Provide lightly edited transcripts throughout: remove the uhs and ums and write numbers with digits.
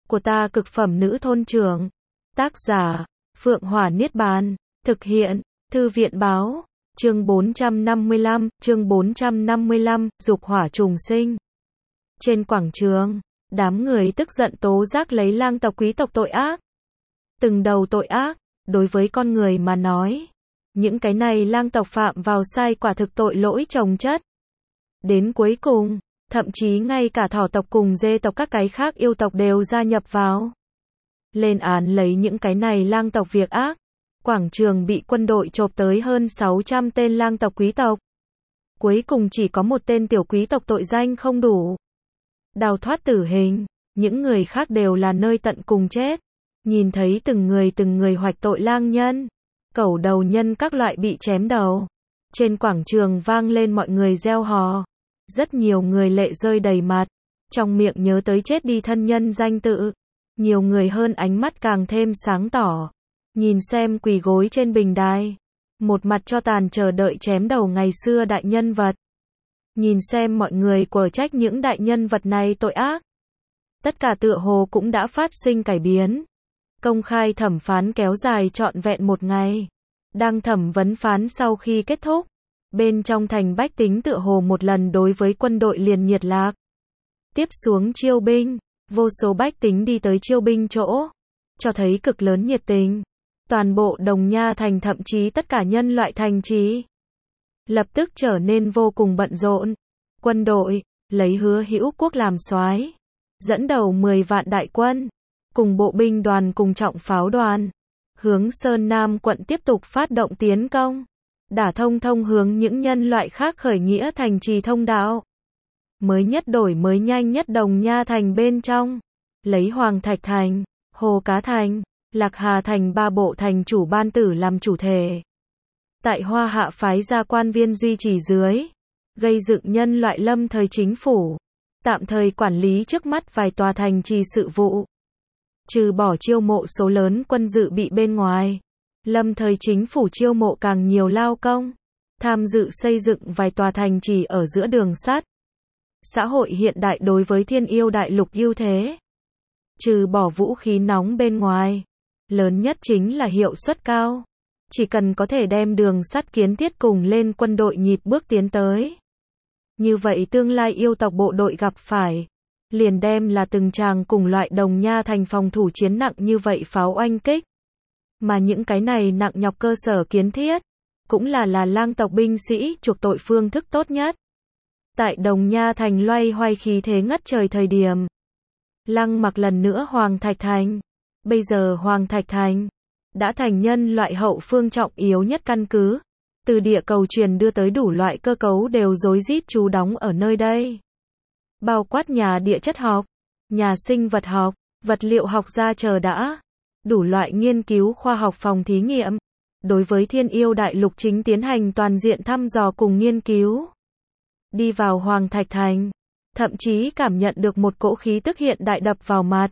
của ta cực phẩm nữ thôn trưởng. Tác giả, Phượng Hỏa Niết Bàn. Thực hiện, Thư viện báo. Chương 455, dục hỏa trùng sinh. Trên quảng trường, đám người tức giận tố giác lấy lang tộc quý tộc tội ác. Từng đầu tội ác, đối với con người mà nói. Những cái này lang tộc phạm vào sai quả thực tội lỗi chồng chất. Đến cuối cùng, thậm chí ngay cả thỏ tộc cùng dê tộc các cái khác yêu tộc đều gia nhập vào. Lên án lấy những cái này lang tộc việc ác. Quảng trường bị quân đội chộp tới hơn 600 tên lang tộc quý tộc. Cuối cùng chỉ có một tên tiểu quý tộc tội danh không đủ. Đào thoát tử hình, những người khác đều là nơi tận cùng chết. Nhìn thấy từng người hoạch tội lang nhân, cẩu đầu nhân các loại bị chém đầu. Trên quảng trường vang lên mọi người reo hò. Rất nhiều người lệ rơi đầy mặt, trong miệng nhớ tới chết đi thân nhân danh tự. Nhiều người hơn ánh mắt càng thêm sáng tỏ. Nhìn xem quỳ gối trên bình đài, một mặt cho tàn chờ đợi chém đầu ngày xưa đại nhân vật. Nhìn xem mọi người quở trách những đại nhân vật này tội ác. Tất cả tựa hồ cũng đã phát sinh cải biến. Công khai thẩm phán kéo dài trọn vẹn một ngày. Đang thẩm vấn phán sau khi kết thúc, bên trong thành bách tính tựa hồ một lần đối với quân đội liền nhiệt lạc. Tiếp xuống chiêu binh, vô số bách tính đi tới chiêu binh chỗ, cho thấy cực lớn nhiệt tình. Toàn bộ Đồng Nha thành thậm chí tất cả nhân loại thành trì lập tức trở nên vô cùng bận rộn. Quân đội lấy Hứa Hữu Quốc làm soái, dẫn đầu 10 vạn đại quân, cùng bộ binh đoàn cùng trọng pháo đoàn, hướng Sơn Nam quận tiếp tục phát động tiến công, đả thông hướng những nhân loại khác khởi nghĩa thành trì thông đạo. Mới nhất đổi mới nhanh nhất Đồng Nha thành bên trong, lấy Hoàng Thạch thành, Hồ Cá thành, Lạc Hà thành ba bộ thành chủ ban tử làm chủ thể. Tại Hoa Hạ phái ra quan viên duy trì dưới, gây dựng nhân loại lâm thời chính phủ, tạm thời quản lý trước mắt vài tòa thành trì sự vụ. Trừ bỏ chiêu mộ số lớn quân dự bị bên ngoài, lâm thời chính phủ chiêu mộ càng nhiều lao công, tham dự xây dựng vài tòa thành trì ở giữa đường sắt. Xã hội hiện đại đối với Thiên Yêu Đại Lục ưu thế. Trừ bỏ vũ khí nóng bên ngoài, lớn nhất chính là hiệu suất cao. Chỉ cần có thể đem đường sắt kiến thiết cùng lên quân đội nhịp bước tiến tới. Như vậy tương lai yêu tộc bộ đội gặp phải, liền đem là từng tràng cùng loại Đồng Nha thành phòng thủ chiến nặng như vậy pháo oanh kích. Mà những cái này nặng nhọc cơ sở kiến thiết, cũng là lang tộc binh sĩ chuộc tội phương thức tốt nhất. Tại Đồng Nha thành loay hoay khí thế ngất trời thời điểm, Lăng Mặc lần nữa Hoàng Thạch thành. Bây giờ Hoàng Thạch thành đã thành nhân loại hậu phương trọng yếu nhất căn cứ. Từ địa cầu truyền đưa tới đủ loại cơ cấu đều rối rít trú đóng ở nơi đây. Bao quát nhà địa chất học, nhà sinh vật học, vật liệu học ra chờ đã. Đủ loại nghiên cứu khoa học phòng thí nghiệm. Đối với Thiên Yêu Đại Lục chính tiến hành toàn diện thăm dò cùng nghiên cứu. Đi vào Hoàng Thạch thành, thậm chí cảm nhận được một cỗ khí tức hiện đại đập vào mặt.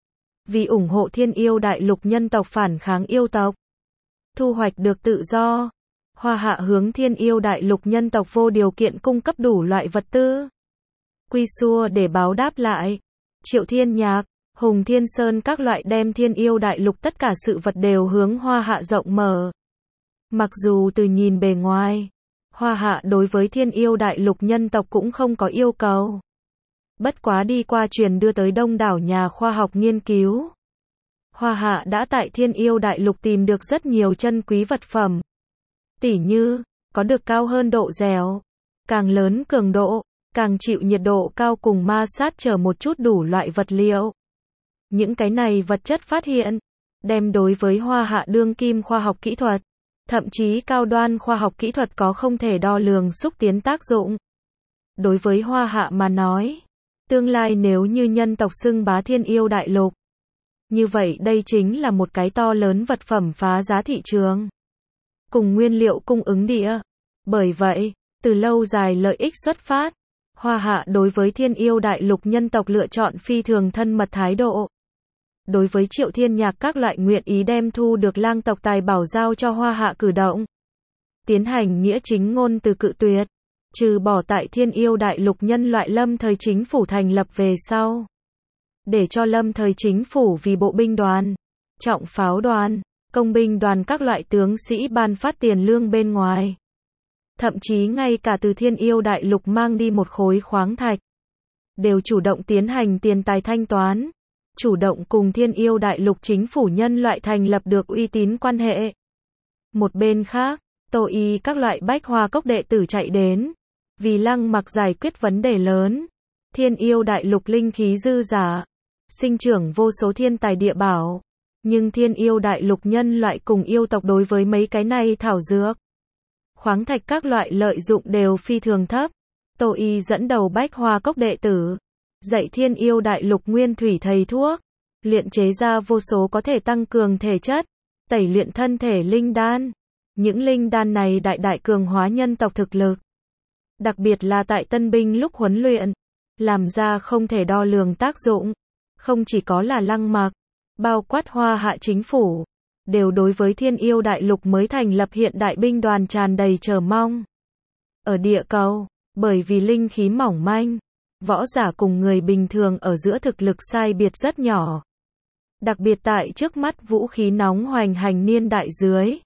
Vì ủng hộ Thiên Yêu Đại Lục nhân tộc phản kháng yêu tộc, thu hoạch được tự do, Hoa Hạ hướng Thiên Yêu Đại Lục nhân tộc vô điều kiện cung cấp đủ loại vật tư. Quy xua để báo đáp lại. Triệu Thiên Nhạc, Hùng Thiên Sơn các loại đem Thiên Yêu Đại Lục tất cả sự vật đều hướng Hoa Hạ rộng mở. Mặc dù từ nhìn bề ngoài, Hoa Hạ đối với Thiên Yêu Đại Lục nhân tộc cũng không có yêu cầu. Bất quá đi qua truyền đưa tới đông đảo nhà khoa học nghiên cứu. Hoa Hạ đã tại Thiên Yêu Đại Lục tìm được rất nhiều chân quý vật phẩm. Tỉ như, có được cao hơn độ dẻo, càng lớn cường độ, càng chịu nhiệt độ cao cùng ma sát chờ một chút đủ loại vật liệu. Những cái này vật chất phát hiện, đem đối với Hoa Hạ đương kim khoa học kỹ thuật, thậm chí cao đoan khoa học kỹ thuật có không thể đo lường xúc tiến tác dụng. Đối với Hoa Hạ mà nói, tương lai nếu như nhân tộc xưng bá Thiên Yêu Đại Lục, như vậy đây chính là một cái to lớn vật phẩm phá giá thị trường. Cùng nguyên liệu cung ứng địa. Bởi vậy, từ lâu dài lợi ích xuất phát, Hoa Hạ đối với Thiên Yêu Đại Lục nhân tộc lựa chọn phi thường thân mật thái độ. Đối với Triệu Thiên Nhạc các loại nguyện ý đem thu được lang tộc tài bảo giao cho Hoa Hạ cử động, tiến hành nghĩa chính ngôn từ cự tuyệt. Trừ bỏ tại Thiên Yêu Đại Lục nhân loại lâm thời chính phủ thành lập về sau, để cho lâm thời chính phủ vì bộ binh đoàn, trọng pháo đoàn, công binh đoàn các loại tướng sĩ ban phát tiền lương bên ngoài. Thậm chí ngay cả từ Thiên Yêu Đại Lục mang đi một khối khoáng thạch, đều chủ động tiến hành tiền tài thanh toán, chủ động cùng Thiên Yêu Đại Lục chính phủ nhân loại thành lập được uy tín quan hệ. Một bên khác, Tô Y các loại Bách Hoa Cốc đệ tử chạy đến, vì Lăng Mặc giải quyết vấn đề lớn. Thiên Yêu Đại Lục linh khí dư dả, sinh trưởng vô số thiên tài địa bảo, nhưng Thiên Yêu Đại Lục nhân loại cùng yêu tộc đối với mấy cái này thảo dược, khoáng thạch các loại lợi dụng đều phi thường thấp. Tô Y dẫn đầu Bách Hoa Cốc đệ tử, dạy Thiên Yêu Đại Lục nguyên thủy thầy thuốc, luyện chế ra vô số có thể tăng cường thể chất, tẩy luyện thân thể linh đan. Những linh đan này đại đại cường hóa nhân tộc thực lực. Đặc biệt là tại tân binh lúc huấn luyện, làm ra không thể đo lường tác dụng. Không chỉ có là Lăng Mặc, bao quát Hoa Hạ chính phủ, đều đối với Thiên Yêu Đại Lục mới thành lập hiện đại binh đoàn tràn đầy chờ mong. Ở địa cầu, bởi vì linh khí mỏng manh, võ giả cùng người bình thường ở giữa thực lực sai biệt rất nhỏ. Đặc biệt tại trước mắt vũ khí nóng hoành hành niên đại dưới,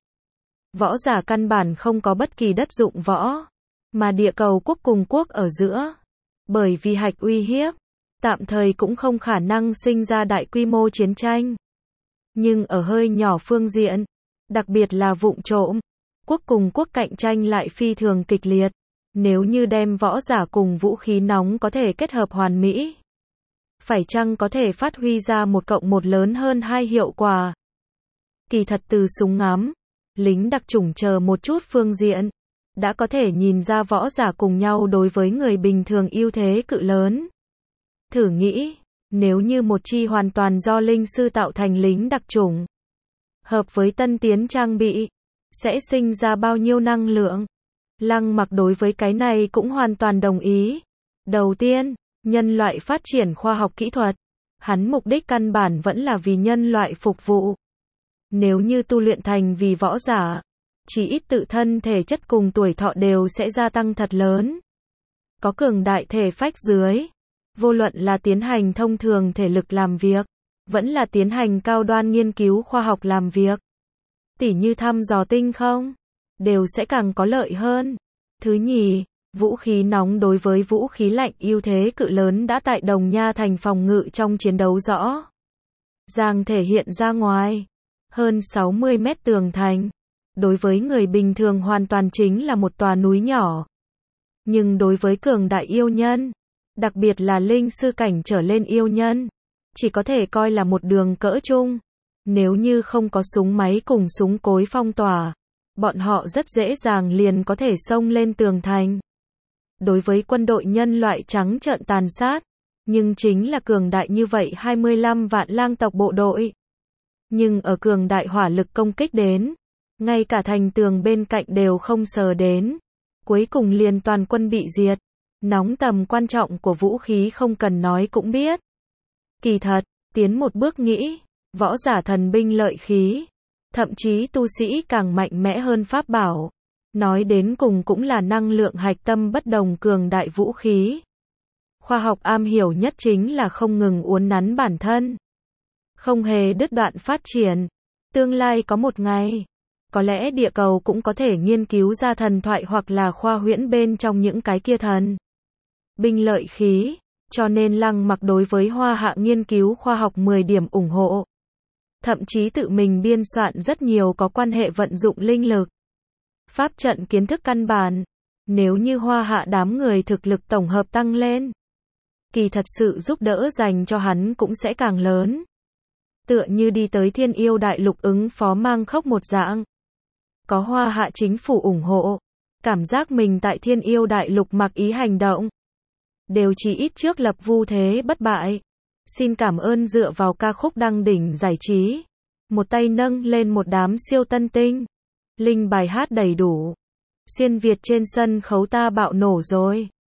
võ giả căn bản không có bất kỳ đất dụng võ, mà địa cầu quốc cùng quốc ở giữa, bởi vì hạch uy hiếp, tạm thời cũng không khả năng sinh ra đại quy mô chiến tranh. Nhưng ở hơi nhỏ phương diện, đặc biệt là vụng trộm, quốc cùng quốc cạnh tranh lại phi thường kịch liệt. Nếu như đem võ giả cùng vũ khí nóng có thể kết hợp hoàn mỹ, phải chăng có thể phát huy ra 1+1 lớn hơn 2 hiệu quả? Kỳ thật từ súng ngắm, lính đặc chủng chờ một chút phương diện, đã có thể nhìn ra võ giả cùng nhau đối với người bình thường ưu thế cự lớn. Thử nghĩ, nếu như một chi hoàn toàn do linh sư tạo thành lính đặc chủng, hợp với tân tiến trang bị, sẽ sinh ra bao nhiêu năng lượng? Lăng Mặc đối với cái này cũng hoàn toàn đồng ý. Đầu tiên, nhân loại phát triển khoa học kỹ thuật, hắn mục đích căn bản vẫn là vì nhân loại phục vụ. Nếu như tu luyện thành vì võ giả, chỉ ít tự thân thể chất cùng tuổi thọ đều sẽ gia tăng thật lớn. Có cường đại thể phách dưới, vô luận là tiến hành thông thường thể lực làm việc, vẫn là tiến hành cao đoan nghiên cứu khoa học làm việc, tỉ như thăm dò tinh không, đều sẽ càng có lợi hơn. Thứ nhì, vũ khí nóng đối với vũ khí lạnh ưu thế cự lớn đã tại Đồng Nha thành phòng ngự trong chiến đấu rõ ràng thể hiện ra ngoài. Hơn 60 mét tường thành, đối với người bình thường hoàn toàn chính là một tòa núi nhỏ. Nhưng đối với cường đại yêu nhân, đặc biệt là linh sư cảnh trở lên yêu nhân, chỉ có thể coi là một đường cỡ trung. Nếu như không có súng máy cùng súng cối phong tỏa, bọn họ rất dễ dàng liền có thể xông lên tường thành. Đối với quân đội nhân loại trắng trợn tàn sát, nhưng chính là cường đại như vậy 25 vạn lang tộc bộ đội. Nhưng ở cường đại hỏa lực công kích đến, ngay cả thành tường bên cạnh đều không sờ đến. Cuối cùng liền toàn quân bị diệt. Nóng tầm quan trọng của vũ khí không cần nói cũng biết. Kỳ thật, tiến một bước nghĩ, võ giả thần binh lợi khí, thậm chí tu sĩ càng mạnh mẽ hơn pháp bảo. Nói đến cùng cũng là năng lượng hạch tâm bất đồng cường đại vũ khí. Khoa học am hiểu nhất chính là không ngừng uốn nắn bản thân, không hề đứt đoạn phát triển. Tương lai có một ngày, có lẽ địa cầu cũng có thể nghiên cứu ra thần thoại hoặc là khoa huyễn bên trong những cái kia thần binh lợi khí, cho nên Lăng Mặc đối với Hoa Hạ nghiên cứu khoa học 10 điểm ủng hộ. Thậm chí tự mình biên soạn rất nhiều có quan hệ vận dụng linh lực, pháp trận kiến thức căn bản. Nếu như Hoa Hạ đám người thực lực tổng hợp tăng lên, kỳ thật sự giúp đỡ dành cho hắn cũng sẽ càng lớn. Tựa như đi tới Thiên Yêu Đại Lục ứng phó mang khốc một dạng. Có Hoa Hạ chính phủ ủng hộ, cảm giác mình tại Thiên Yêu Đại Lục mặc ý hành động, đều chỉ ít trước lập vu thế bất bại. Xin cảm ơn dựa vào ca khúc đăng đỉnh giải trí. Một tay nâng lên một đám siêu tân tinh. Linh bài hát đầy đủ. Xuyên Việt trên sân khấu ta bạo nổ rồi.